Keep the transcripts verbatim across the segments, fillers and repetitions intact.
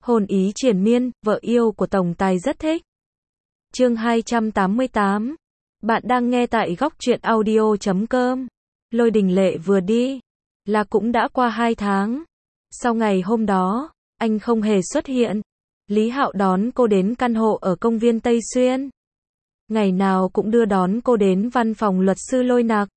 Hồn ý triền miên, vợ yêu của tổng tài rất thích. Chương hai trăm tám mươi tám. Bạn đang nghe tại góc truyện audio chấm com. Lôi Đình Lệ vừa đi là cũng đã qua hai tháng. Sau ngày hôm đó, anh không hề xuất hiện. Lý Hạo đón cô đến căn hộ ở công viên Tây Xuyên. Ngày nào cũng đưa đón cô đến văn phòng luật sư Lôi Nặc.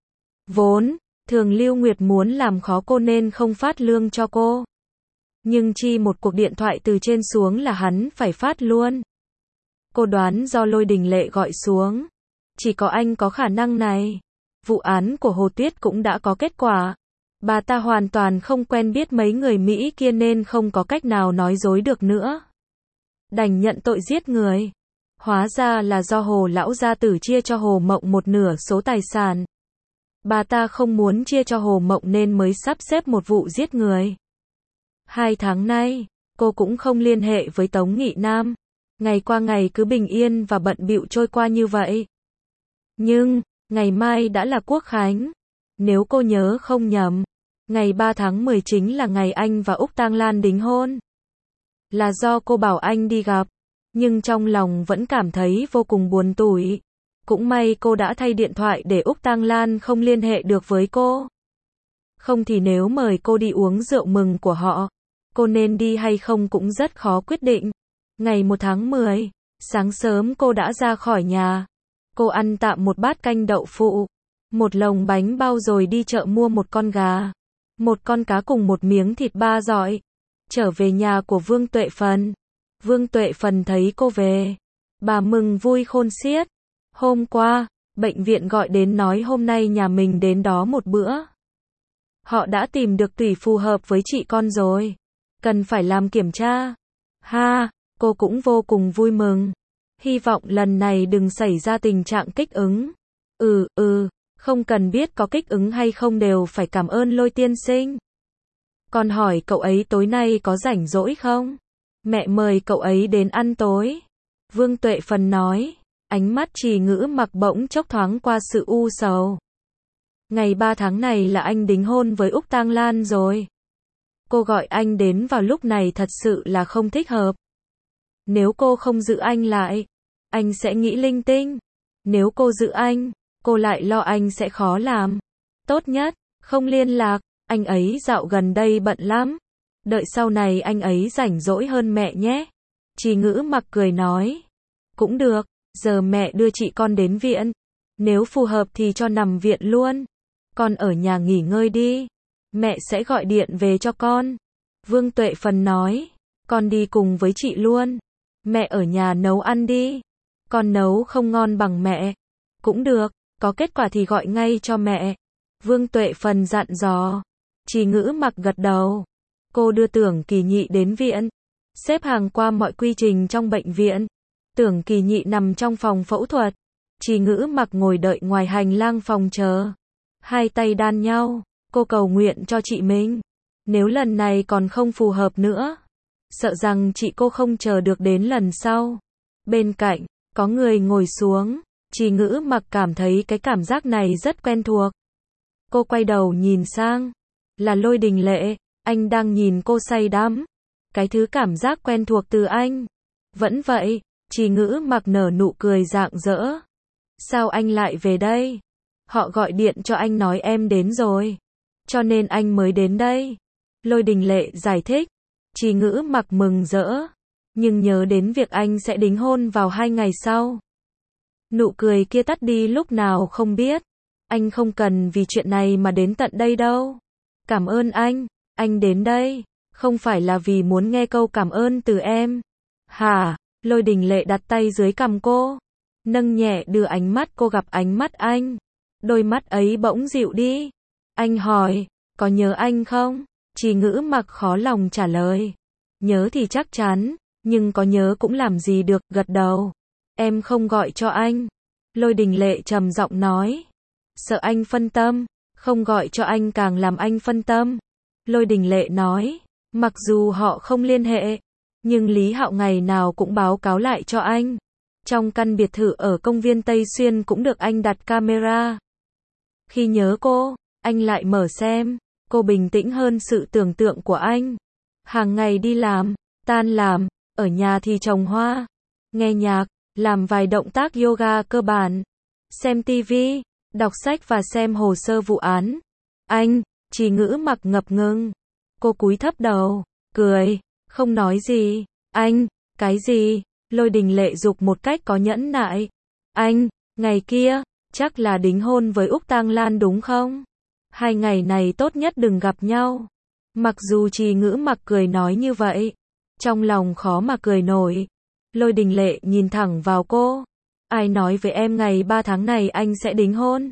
Vốn, thường Lưu Nguyệt muốn làm khó cô nên không phát lương cho cô. Nhưng chi một cuộc điện thoại từ trên xuống là hắn phải phát luôn. Cô đoán do Lôi Đình Lệ gọi xuống. Chỉ có anh có khả năng này. Vụ án của Hồ Tuyết cũng đã có kết quả. Bà ta hoàn toàn không quen biết mấy người Mỹ kia nên không có cách nào nói dối được nữa. Đành nhận tội giết người. Hóa ra là do Hồ lão gia tử chia cho Hồ Mộng một nửa số tài sản. Bà ta không muốn chia cho Hồ Mộng nên mới sắp xếp một vụ giết người. Hai tháng nay, cô cũng không liên hệ với Tống Nghị Nam. Ngày qua ngày cứ bình yên và bận bịu trôi qua như vậy. Nhưng, ngày mai đã là Quốc Khánh. Nếu cô nhớ không nhầm, ngày ba tháng mười chính là ngày anh và Úc Tang Lan đính hôn. Là do cô bảo anh đi gặp, nhưng trong lòng vẫn cảm thấy vô cùng buồn tủi. Cũng may cô đã thay điện thoại để Úc Tang Lan không liên hệ được với cô. Không thì nếu mời cô đi uống rượu mừng của họ, cô nên đi hay không cũng rất khó quyết định. Ngày một tháng mười, sáng sớm cô đã ra khỏi nhà. Cô ăn tạm một bát canh đậu phụ, một lồng bánh bao rồi đi chợ mua một con gà, một con cá cùng một miếng thịt ba dọi. Trở về nhà của Vương Tuệ Phần. Vương Tuệ Phần thấy cô về, bà mừng vui khôn xiết. Hôm qua, bệnh viện gọi đến nói hôm nay nhà mình đến đó một bữa. Họ đã tìm được tủy phù hợp với chị con rồi. Cần phải làm kiểm tra. Ha, cô cũng vô cùng vui mừng. Hy vọng lần này đừng xảy ra tình trạng kích ứng. Ừ, ừ, không cần biết có kích ứng hay không đều phải cảm ơn Lôi tiên sinh. Còn hỏi cậu ấy tối nay có rảnh rỗi không? Mẹ mời cậu ấy đến ăn tối. Vương Tuệ Phần nói, ánh mắt Trì Ngữ Mặc bỗng chốc thoáng qua sự u sầu. Ngày ba tháng này là anh đính hôn với Úc Tang Lan rồi. Cô gọi anh đến vào lúc này thật sự là không thích hợp. Nếu cô không giữ anh lại, anh sẽ nghĩ linh tinh. Nếu cô giữ anh, cô lại lo anh sẽ khó làm. Tốt nhất, không liên lạc, anh ấy dạo gần đây bận lắm. Đợi sau này anh ấy rảnh rỗi hơn mẹ nhé. Trì Ngữ Mặc cười nói. Cũng được, giờ mẹ đưa chị con đến viện. Nếu phù hợp thì cho nằm viện luôn. Con ở nhà nghỉ ngơi đi. Mẹ sẽ gọi điện về cho con. Vương Tuệ Phần nói. Con đi cùng với chị luôn. Mẹ ở nhà nấu ăn đi. Con nấu không ngon bằng mẹ. Cũng được, có kết quả thì gọi ngay cho mẹ. Vương Tuệ Phần dặn dò. Trì Ngữ Mặc gật đầu. Cô đưa Tưởng Kỳ Nhị đến viện. Xếp hàng qua mọi quy trình trong bệnh viện. Tưởng Kỳ Nhị nằm trong phòng phẫu thuật. Trì Ngữ Mặc ngồi đợi ngoài hành lang phòng chờ. Hai tay đan nhau, cô cầu nguyện cho chị mình. Nếu lần này còn không phù hợp nữa, sợ rằng chị cô không chờ được đến lần sau. Bên cạnh, có người ngồi xuống. Trì Ngữ Mặc cảm thấy cái cảm giác này rất quen thuộc. Cô quay đầu nhìn sang. Là Lôi Đình Lệ, anh đang nhìn cô say đắm. Cái thứ cảm giác quen thuộc từ anh. Vẫn vậy, Trì Ngữ Mặc nở nụ cười rạng rỡ. Sao anh lại về đây? Họ gọi điện cho anh nói em đến rồi. Cho nên anh mới đến đây. Lôi Đình Lệ giải thích. Trì Ngữ Mặc mừng rỡ. Nhưng nhớ đến việc anh sẽ đính hôn vào hai ngày sau. Nụ cười kia tắt đi lúc nào không biết. Anh không cần vì chuyện này mà đến tận đây đâu. Cảm ơn anh. Anh đến đây. Không phải là vì muốn nghe câu cảm ơn từ em. Hả? Lôi Đình Lệ đặt tay dưới cằm cô. Nâng nhẹ đưa ánh mắt cô gặp ánh mắt anh. Đôi mắt ấy bỗng dịu đi. Anh hỏi, có nhớ anh không? Trì Ngữ Mặc khó lòng trả lời. Nhớ thì chắc chắn, nhưng có nhớ cũng làm gì được, gật đầu. Em không gọi cho anh. Lôi Đình Lệ trầm giọng nói. Sợ anh phân tâm, không gọi cho anh càng làm anh phân tâm. Lôi Đình Lệ nói, mặc dù họ không liên hệ, nhưng Lý Hạo ngày nào cũng báo cáo lại cho anh. Trong căn biệt thự ở công viên Tây Xuyên cũng được anh đặt camera. Khi nhớ cô, anh lại mở xem. Cô bình tĩnh hơn sự tưởng tượng của anh. Hàng ngày đi làm, Tan làm, ở nhà thì trồng hoa, nghe nhạc, làm vài động tác yoga cơ bản, xem tivi, đọc sách và xem hồ sơ vụ án. Anh, Trì Ngữ Mặc ngập ngừng. Cô cúi thấp đầu, cười, không nói gì. Anh, cái gì? Lôi Đình Lệ giục một cách có nhẫn nại. Anh, ngày kia, chắc là đính hôn với Úc Tang Lan đúng không? Hai ngày này tốt nhất đừng gặp nhau. Mặc dù Trì Ngữ Mặc cười nói như vậy, trong lòng khó mà cười nổi. Lôi Đình Lệ nhìn thẳng vào cô. Ai nói với em ngày ba tháng này anh sẽ đính hôn?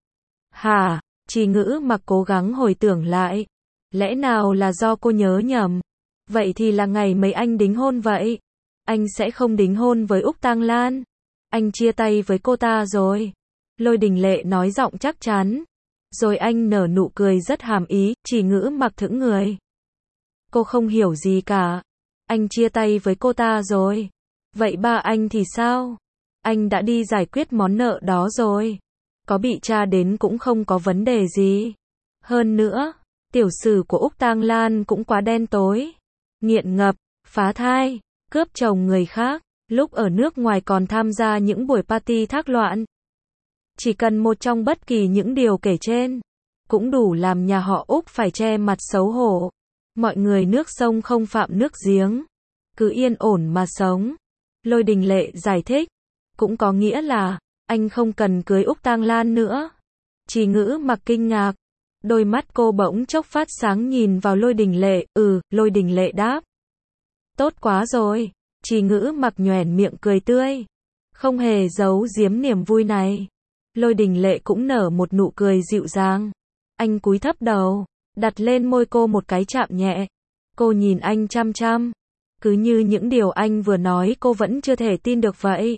Hả? Trì Ngữ Mặc cố gắng hồi tưởng lại. Lẽ nào là do cô nhớ nhầm? Vậy thì là ngày mấy anh đính hôn vậy? Anh sẽ không đính hôn với Úc Tang Lan. Anh chia tay với cô ta rồi. Lôi Đình Lệ nói giọng chắc chắn. Rồi anh nở nụ cười rất hàm ý. Trì Ngữ Mặc thững người. Cô không hiểu gì cả. Anh chia tay với cô ta rồi. Vậy ba anh thì sao? Anh đã đi giải quyết món nợ đó rồi. Có bị tra đến cũng không có vấn đề gì. Hơn nữa, tiểu sử của Úc Tang Lan cũng quá đen tối. Nghiện ngập, phá thai, cướp chồng người khác, lúc ở nước ngoài còn tham gia những buổi party thác loạn. Chỉ cần một trong bất kỳ những điều kể trên, cũng đủ làm nhà họ Úc phải che mặt xấu hổ. Mọi người nước sông không phạm nước giếng, cứ yên ổn mà sống. Lôi Đình Lệ giải thích, cũng có nghĩa là, anh không cần cưới Úc Tang Lan nữa. Trì Ngữ Mặc kinh ngạc, đôi mắt cô bỗng chốc phát sáng nhìn vào Lôi Đình Lệ. Ừ, Lôi Đình Lệ đáp. Tốt quá rồi. Trì Ngữ Mặc nhoẻn miệng cười tươi, không hề giấu giếm niềm vui này. Lôi Đình Lệ cũng nở một nụ cười dịu dàng. Anh cúi thấp đầu, đặt lên môi cô một cái chạm nhẹ. Cô nhìn anh chăm chăm, cứ như những điều anh vừa nói cô vẫn chưa thể tin được vậy.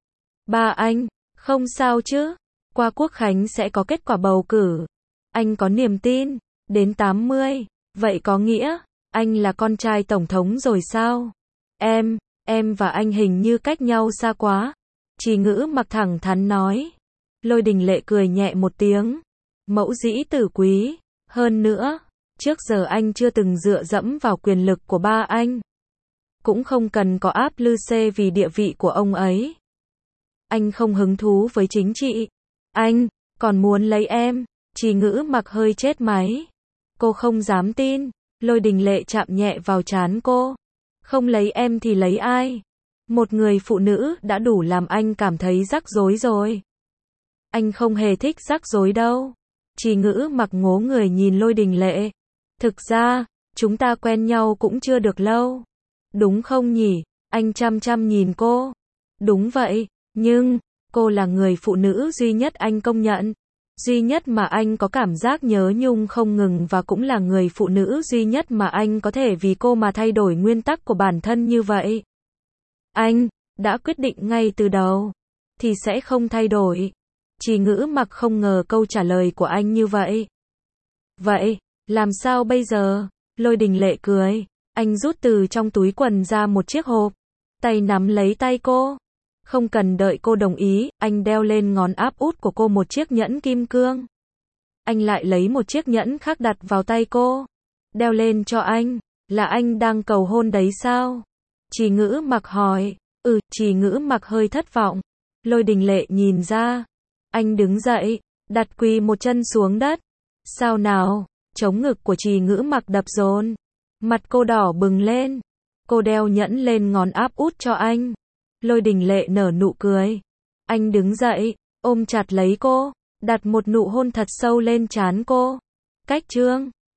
Ba anh, không sao chứ? Qua Quốc khánh sẽ có kết quả bầu cử. Anh có niềm tin, đến tám mươi, vậy có nghĩa, anh là con trai tổng thống rồi sao? Em, em và anh hình như cách nhau xa quá. Trì Ngữ Mặc thẳng thắn nói. Lôi Đình Lệ cười nhẹ một tiếng. Mẫu dĩ tử quý, hơn nữa, trước giờ anh chưa từng dựa dẫm vào quyền lực của ba anh. Cũng không cần có áp lư xê vì địa vị của ông ấy. Anh không hứng thú với chính trị. Anh, còn muốn lấy em. Trì Ngữ Mặc hơi chết máy. Cô không dám tin. Lôi Đình Lệ chạm nhẹ vào trán cô. Không lấy em thì lấy ai? Một người phụ nữ đã đủ làm anh cảm thấy rắc rối rồi. Anh không hề thích rắc rối đâu. Trì Ngữ Mặc ngố người nhìn Lôi Đình Lệ. Thực ra, chúng ta quen nhau cũng chưa được lâu. Đúng không nhỉ? Anh chăm chăm nhìn cô. Đúng vậy, nhưng, cô là người phụ nữ duy nhất anh công nhận. Duy nhất mà anh có cảm giác nhớ nhung không ngừng và cũng là người phụ nữ duy nhất mà anh có thể vì cô mà thay đổi nguyên tắc của bản thân như vậy. Anh đã quyết định ngay từ đầu, thì sẽ không thay đổi. Trì Ngữ Mặc không ngờ câu trả lời của anh như vậy. Vậy, làm sao bây giờ? Lôi Đình Lệ cười. Anh rút từ trong túi quần ra một chiếc hộp. Tay nắm lấy tay cô. Không cần đợi cô đồng ý, anh đeo lên ngón áp út của cô một chiếc nhẫn kim cương. Anh lại lấy một chiếc nhẫn khác đặt vào tay cô. Đeo lên cho anh. Là anh đang cầu hôn đấy sao? Trì Ngữ Mặc hỏi. Ừ, Trì Ngữ Mặc hơi thất vọng. Lôi Đình Lệ nhìn ra. Anh đứng dậy, đặt quỳ một chân xuống đất. Sao nào? Chống ngực của Trì Ngữ Mặc đập dồn. Mặt cô đỏ bừng lên. Cô đeo nhẫn lên ngón áp út cho anh. Lôi Đình Lệ nở nụ cười. Anh đứng dậy, ôm chặt lấy cô, đặt một nụ hôn thật sâu lên trán cô. Cách trương.